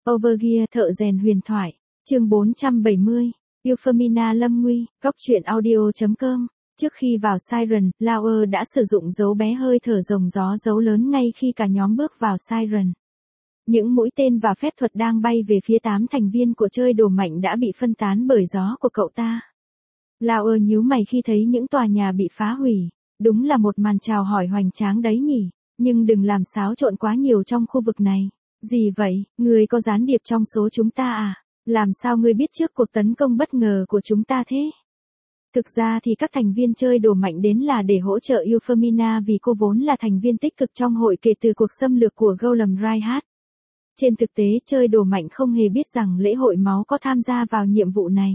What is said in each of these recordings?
Overgear thợ rèn huyền thoại. Chương 470. Euphemina lâm nguy. Góc truyện audio.com. Trước khi vào Siren, Lauer đã sử dụng dấu bé hơi thở rồng gió dấu lớn ngay khi cả nhóm bước vào Siren. Những mũi tên và phép thuật đang bay về phía 8 thành viên của chơi đồ mạnh đã bị phân tán bởi gió của cậu ta. Lauer nhíu mày khi thấy những tòa nhà bị phá hủy. Đúng là một màn chào hỏi hoành tráng đấy nhỉ. Nhưng đừng làm xáo trộn quá nhiều trong khu vực này. Gì vậy, ngươi có gián điệp trong số chúng ta à? Làm sao ngươi biết trước cuộc tấn công bất ngờ của chúng ta thế? Thực ra thì các thành viên chơi đồ mạnh đến là để hỗ trợ Euphemina vì cô vốn là thành viên tích cực trong hội kể từ cuộc xâm lược của Golem Reinhardt. Trên thực tế chơi đồ mạnh không hề biết rằng lễ hội máu có tham gia vào nhiệm vụ này.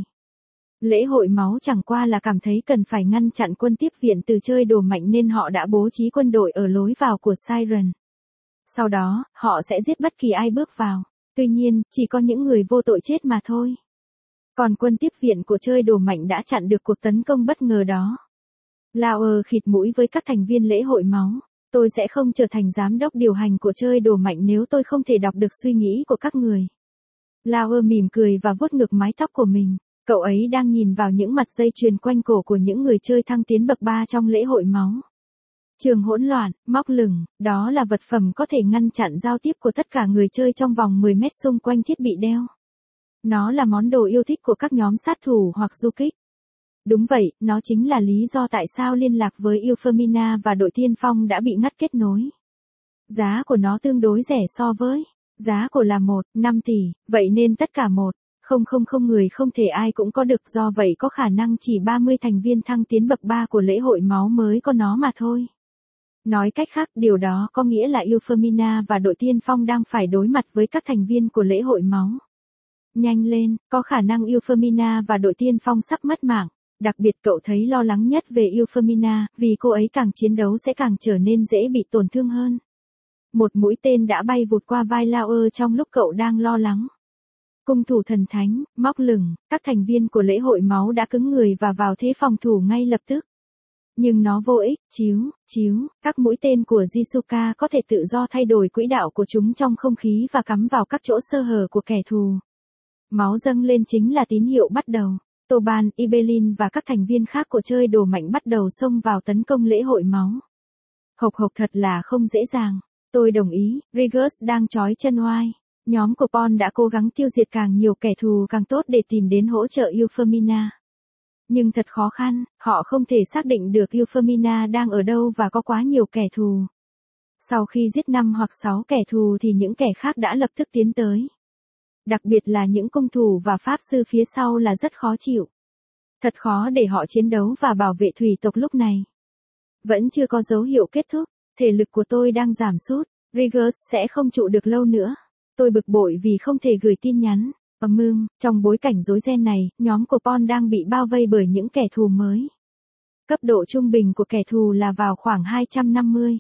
Lễ hội máu chẳng qua là cảm thấy cần phải ngăn chặn quân tiếp viện từ chơi đồ mạnh nên họ đã bố trí quân đội ở lối vào của Siren. Sau đó, họ sẽ giết bất kỳ ai bước vào. Tuy nhiên, chỉ có những người vô tội chết mà thôi. Còn quân tiếp viện của chơi đồ mạnh đã chặn được cuộc tấn công bất ngờ đó. Lauer khịt mũi với các thành viên lễ hội máu. Tôi sẽ không trở thành giám đốc điều hành của chơi đồ mạnh nếu tôi không thể đọc được suy nghĩ của các người. Lauer mỉm cười và vuốt ngược mái tóc của mình. Cậu ấy đang nhìn vào những mặt dây chuyền quanh cổ của những người chơi thăng tiến bậc 3 trong lễ hội máu. Trường hỗn loạn, móc lửng, đó là vật phẩm có thể ngăn chặn giao tiếp của tất cả người chơi trong vòng 10 mét xung quanh thiết bị đeo. Nó là món đồ yêu thích của các nhóm sát thủ hoặc du kích. Đúng vậy, nó chính là lý do tại sao liên lạc với Euphemina và đội tiên phong đã bị ngắt kết nối. Giá của nó tương đối rẻ so với giá của là 1,5 tỷ, vậy nên tất cả 1,000 người không thể ai cũng có được, do vậy có khả năng chỉ 30 thành viên thăng tiến bậc 3 của lễ hội máu mới có nó mà thôi. Nói cách khác, điều đó có nghĩa là Euphemina và đội tiên phong đang phải đối mặt với các thành viên của lễ hội máu. Nhanh lên, có khả năng Euphemina và đội tiên phong sắp mất mạng. Đặc biệt cậu thấy lo lắng nhất về Euphemina, vì cô ấy càng chiến đấu sẽ càng trở nên dễ bị tổn thương hơn. Một mũi tên đã bay vụt qua vai Lauer trong lúc cậu đang lo lắng. Cung thủ thần thánh, móc lửng, các thành viên của lễ hội máu đã cứng người và vào thế phòng thủ ngay lập tức. Nhưng nó vô ích, các mũi tên của Jisuka có thể tự do thay đổi quỹ đạo của chúng trong không khí và cắm vào các chỗ sơ hở của kẻ thù. Máu dâng lên chính là tín hiệu bắt đầu. Toban, Ibelin và các thành viên khác của chơi đồ mạnh bắt đầu xông vào tấn công lễ hội máu. Hộc thật là không dễ dàng. Tôi đồng ý, Rigus đang trói chân oai. Nhóm của Pon đã cố gắng tiêu diệt càng nhiều kẻ thù càng tốt để tìm đến hỗ trợ Euphemina. Nhưng thật khó khăn, họ không thể xác định được Euphemina đang ở đâu và có quá nhiều kẻ thù. Sau khi giết 5 hoặc 6 kẻ thù thì những kẻ khác đã lập tức tiến tới. Đặc biệt là những cung thủ và pháp sư phía sau là rất khó chịu. Thật khó để họ chiến đấu và bảo vệ thủy tộc lúc này. Vẫn chưa có dấu hiệu kết thúc, thể lực của tôi đang giảm sút, Rigus sẽ không trụ được lâu nữa. Tôi bực bội vì không thể gửi tin nhắn. Trong bối cảnh rối ren này, nhóm của Pon đang bị bao vây bởi những kẻ thù mới. Cấp độ trung bình của kẻ thù là vào khoảng 250.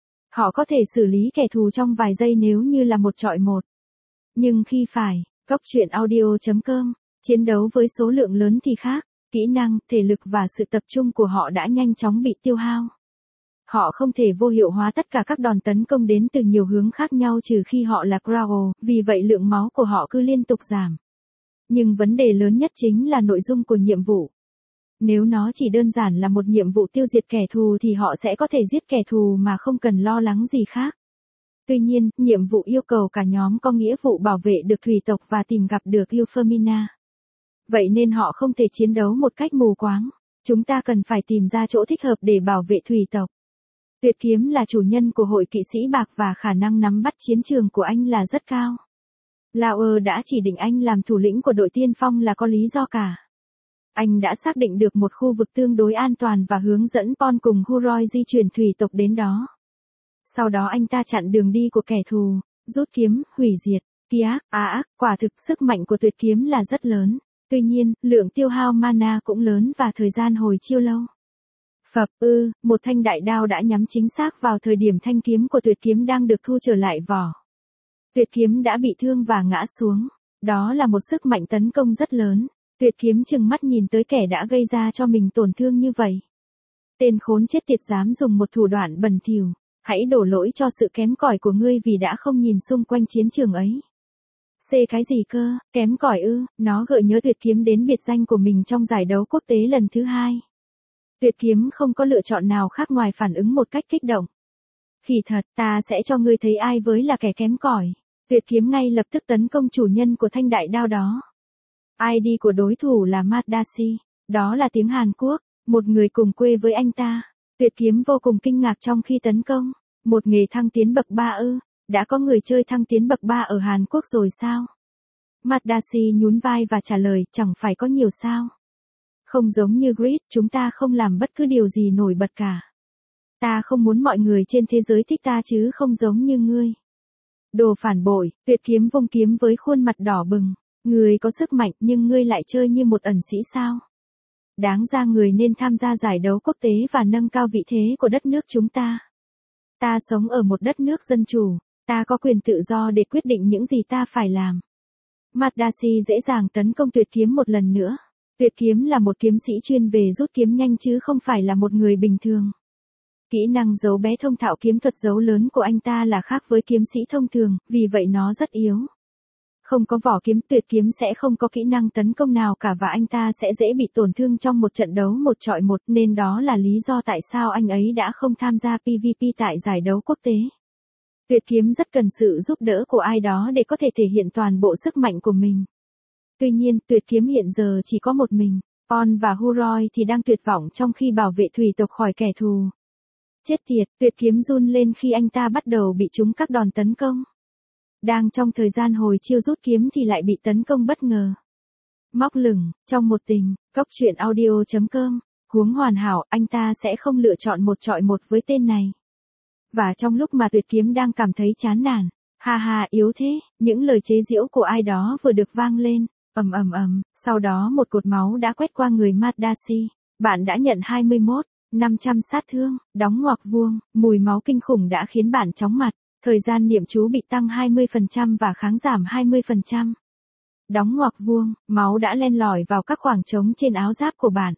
Họ có thể xử lý kẻ thù trong vài giây nếu như là một chọi một. Nhưng khi phải, góc truyện audio.com, chiến đấu với số lượng lớn thì khác, kỹ năng, thể lực và sự tập trung của họ đã nhanh chóng bị tiêu hao. Họ không thể vô hiệu hóa tất cả các đòn tấn công đến từ nhiều hướng khác nhau trừ khi họ là Growl, vì vậy lượng máu của họ cứ liên tục giảm. Nhưng vấn đề lớn nhất chính là nội dung của nhiệm vụ. Nếu nó chỉ đơn giản là một nhiệm vụ tiêu diệt kẻ thù thì họ sẽ có thể giết kẻ thù mà không cần lo lắng gì khác. Tuy nhiên, nhiệm vụ yêu cầu cả nhóm có nghĩa vụ bảo vệ được thủy tộc và tìm gặp được Euphemina. Vậy nên họ không thể chiến đấu một cách mù quáng. Chúng ta cần phải tìm ra chỗ thích hợp để bảo vệ thủy tộc. Tuyệt kiếm là chủ nhân của hội kỵ sĩ bạc và khả năng nắm bắt chiến trường của anh là rất cao. Lauer đã chỉ định anh làm thủ lĩnh của đội tiên phong là có lý do cả. Anh đã xác định được một khu vực tương đối an toàn và hướng dẫn Pon cùng Huroi di chuyển thủy tộc đến đó. Sau đó anh ta chặn đường đi của kẻ thù, rút kiếm, hủy diệt, quả thực sức mạnh của tuyệt kiếm là rất lớn. Tuy nhiên, lượng tiêu hao mana cũng lớn và thời gian hồi chiêu lâu. Một thanh đại đao đã nhắm chính xác vào thời điểm thanh kiếm của tuyệt kiếm đang được thu trở lại vỏ. Tuyệt kiếm đã bị thương và ngã xuống. Đó là một sức mạnh tấn công rất lớn. Tuyệt kiếm trừng mắt nhìn tới kẻ đã gây ra cho mình tổn thương như vậy. Tên khốn chết tiệt dám dùng một thủ đoạn bẩn thỉu. Hãy đổ lỗi cho sự kém cỏi của ngươi vì đã không nhìn xung quanh chiến trường ấy. C cái gì cơ, kém cỏi ư, nó gợi nhớ Tuyệt Kiếm đến biệt danh của mình trong giải đấu quốc tế lần thứ 2. Tuyệt Kiếm không có lựa chọn nào khác ngoài phản ứng một cách kích động. Khỉ thật, ta sẽ cho ngươi thấy ai với là kẻ kém cỏi. Tuyệt Kiếm ngay lập tức tấn công chủ nhân của thanh đại đao đó. ID của đối thủ là Matt Darcy, đó là tiếng Hàn Quốc, một người cùng quê với anh ta. Tuyệt Kiếm vô cùng kinh ngạc trong khi tấn công. Một nghề thăng tiến bậc 3 ư, đã có người chơi thăng tiến bậc 3 ở Hàn Quốc rồi sao? Matt Darcy nhún vai và trả lời, chẳng phải có nhiều sao. Không giống như Grid, chúng ta không làm bất cứ điều gì nổi bật cả. Ta không muốn mọi người trên thế giới thích ta chứ không giống như ngươi. Đồ phản bội, Tuyệt Kiếm vung kiếm với khuôn mặt đỏ bừng. Ngươi có sức mạnh nhưng ngươi lại chơi như một ẩn sĩ sao? Đáng ra người nên tham gia giải đấu quốc tế và nâng cao vị thế của đất nước chúng ta. Ta sống ở một đất nước dân chủ, ta có quyền tự do để quyết định những gì ta phải làm. Matt Darcy dễ dàng tấn công Tuyệt Kiếm một lần nữa. Tuyệt Kiếm là một kiếm sĩ chuyên về rút kiếm nhanh chứ không phải là một người bình thường. Kỹ năng giấu bé thông thạo kiếm thuật giấu lớn của anh ta là khác với kiếm sĩ thông thường, vì vậy nó rất yếu. Không có vỏ kiếm, Tuyệt Kiếm sẽ không có kỹ năng tấn công nào cả và anh ta sẽ dễ bị tổn thương trong một trận đấu 1-1, nên đó là lý do tại sao anh ấy đã không tham gia PvP tại giải đấu quốc tế. Tuyệt Kiếm rất cần sự giúp đỡ của ai đó để có thể thể hiện toàn bộ sức mạnh của mình. Tuy nhiên, Tuyệt Kiếm hiện giờ chỉ có một mình. On và Huroy thì đang tuyệt vọng trong khi bảo vệ thủy tộc khỏi kẻ thù. Chết tiệt, Tuyệt Kiếm run lên khi anh ta bắt đầu bị trúng các đòn tấn công. Đang trong thời gian hồi chiêu rút kiếm thì lại bị tấn công bất ngờ. Móc lửng, trong một tình, cóc truyện audio.com, huống hoàn hảo, anh ta sẽ không lựa chọn 1-1 với tên này. Và trong lúc mà Tuyệt Kiếm đang cảm thấy chán nản, ha ha yếu thế, những lời chế giễu của ai đó vừa được vang lên, sau đó một cột máu đã quét qua người Matt Darcy. Bạn đã nhận 21.500 sát thương, đóng ngoặc vuông, mùi máu kinh khủng đã khiến bạn chóng mặt. Thời gian niệm chú bị tăng 20% và kháng giảm 20%. Đóng ngoặc vuông, máu đã len lỏi vào các khoảng trống trên áo giáp của bạn.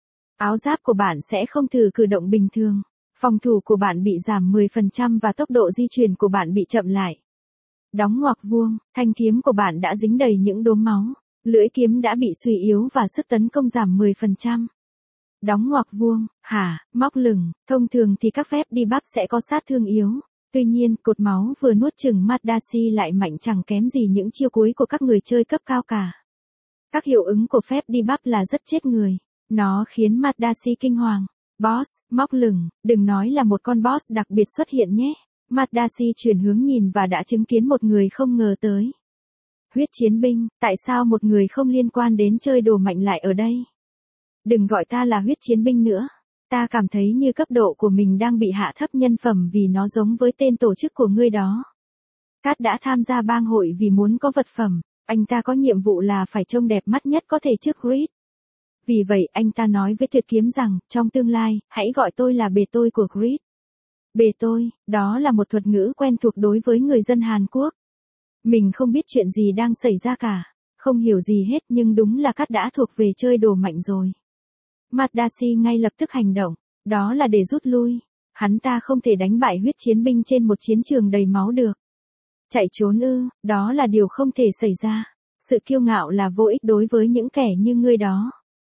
Áo giáp của bạn sẽ không thử cử động bình thường. Phòng thủ của bạn bị giảm 10% và tốc độ di chuyển của bạn bị chậm lại. Đóng ngoặc vuông, thanh kiếm của bạn đã dính đầy những đốm máu. Lưỡi kiếm đã bị suy yếu và sức tấn công giảm 10%. Đóng ngoặc vuông, móc lửng, thông thường thì các phép debuff sẽ có sát thương yếu. Tuy nhiên, cột máu vừa nuốt chửng Matt Darcy lại mạnh chẳng kém gì những chiêu cuối của các người chơi cấp cao cả. Các hiệu ứng của phép debuff là rất chết người. Nó khiến Matt Darcy kinh hoàng. Boss, móc lửng, đừng nói là một con boss đặc biệt xuất hiện nhé. Matt Darcy chuyển hướng nhìn và đã chứng kiến một người không ngờ tới. Huyết chiến binh, tại sao một người không liên quan đến chơi đồ mạnh lại ở đây? Đừng gọi ta là huyết chiến binh nữa. Ta cảm thấy như cấp độ của mình đang bị hạ thấp nhân phẩm vì nó giống với tên tổ chức của ngươi đó. Cat đã tham gia bang hội vì muốn có vật phẩm, anh ta có nhiệm vụ là phải trông đẹp mắt nhất có thể trước Grid. Vì vậy anh ta nói với Tuyệt Kiếm rằng, trong tương lai, hãy gọi tôi là bề tôi của Grid. Bề tôi, đó là một thuật ngữ quen thuộc đối với người dân Hàn Quốc. Mình không biết chuyện gì đang xảy ra cả, không hiểu gì hết nhưng đúng là Cat đã thuộc về chơi đồ mạnh rồi. Matt Darcy ngay lập tức hành động, đó là để rút lui. Hắn ta không thể đánh bại huyết chiến binh trên một chiến trường đầy máu được. Chạy trốn ư, đó là điều không thể xảy ra. Sự kiêu ngạo là vô ích đối với những kẻ như ngươi đó.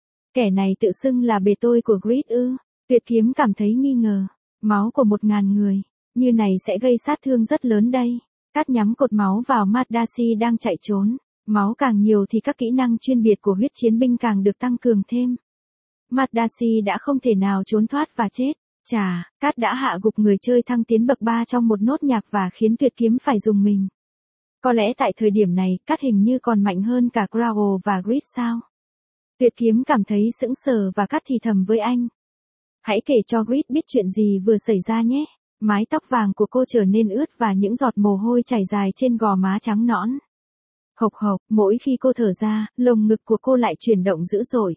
Kẻ này tự xưng là bề tôi của Grid ư. Tuyệt Kiếm cảm thấy nghi ngờ. Máu của 1.000 người, như này sẽ gây sát thương rất lớn đây. Cát nhắm cột máu vào Matt Darcy đang chạy trốn. Máu càng nhiều thì các kỹ năng chuyên biệt của huyết chiến binh càng được tăng cường thêm. Matt Darcy đã không thể nào trốn thoát và chết. Cat đã hạ gục người chơi thăng tiến bậc 3 trong một nốt nhạc và khiến Tuyệt Kiếm phải dùng mình. Có lẽ tại thời điểm này, Cat hình như còn mạnh hơn cả Growl và Grid sao? Tuyệt Kiếm cảm thấy sững sờ và Cat thì thầm với anh. Hãy kể cho Grid biết chuyện gì vừa xảy ra nhé. Mái tóc vàng của cô trở nên ướt và những giọt mồ hôi chảy dài trên gò má trắng nõn. Hộc hộc, mỗi khi cô thở ra, lồng ngực của cô lại chuyển động dữ dội.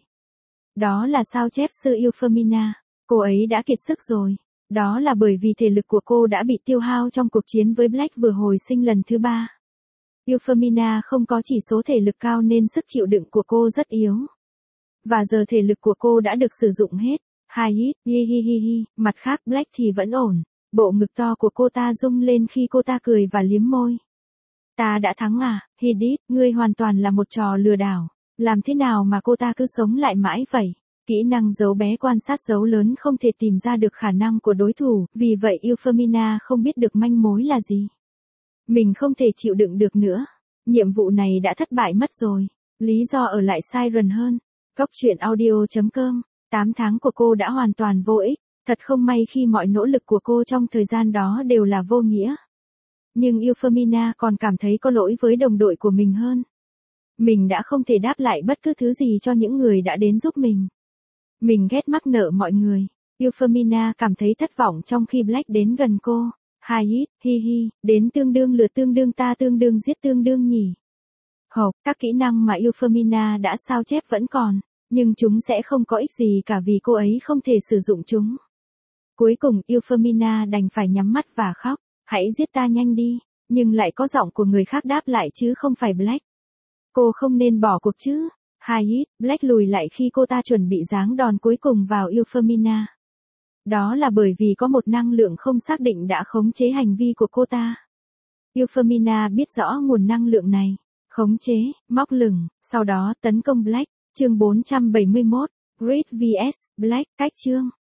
Đó là sao chép sư Euphemina. Cô ấy đã kiệt sức rồi. Đó là bởi vì thể lực của cô đã bị tiêu hao trong cuộc chiến với Black vừa hồi sinh lần thứ 3. Euphemina không có chỉ số thể lực cao nên sức chịu đựng của cô rất yếu. Và giờ thể lực của cô đã được sử dụng hết. Mặt khác Black thì vẫn ổn. Bộ ngực to của cô ta rung lên khi cô ta cười và liếm môi. Ta đã thắng à, Hidit, ngươi hoàn toàn là một trò lừa đảo. Làm thế nào mà cô ta cứ sống lại mãi vậy? Kỹ năng giấu bé quan sát dấu lớn không thể tìm ra được khả năng của đối thủ, vì vậy Euphemina không biết được manh mối là gì. Mình không thể chịu đựng được nữa. Nhiệm vụ này đã thất bại mất rồi. Lý do ở lại Siren hơn. Góc truyện audio.com. 8 tháng của cô đã hoàn toàn vô ích. Thật không may khi mọi nỗ lực của cô trong thời gian đó đều là vô nghĩa. Nhưng Euphemina còn cảm thấy có lỗi với đồng đội của mình hơn. Mình đã không thể đáp lại bất cứ thứ gì cho những người đã đến giúp mình. Mình ghét mắc nợ mọi người. Euphemina cảm thấy thất vọng trong khi Black đến gần cô. Hait, hi hi, đến tương đương lượt tương đương ta tương đương giết tương đương nhỉ. Hộp, các kỹ năng mà Euphemina đã sao chép vẫn còn, nhưng chúng sẽ không có ích gì cả vì cô ấy không thể sử dụng chúng. Cuối cùng Euphemina đành phải nhắm mắt và khóc. Hãy giết ta nhanh đi, nhưng lại có giọng của người khác đáp lại chứ không phải Black. Cô không nên bỏ cuộc chứ. Hait, Black lùi lại khi cô ta chuẩn bị giáng đòn cuối cùng vào Euphemina. Đó là bởi vì có một năng lượng không xác định đã khống chế hành vi của cô ta. Euphemina biết rõ nguồn năng lượng này. Khống chế, móc lửng, sau đó tấn công Black. Chương 471, Grid vs Black, cách chương.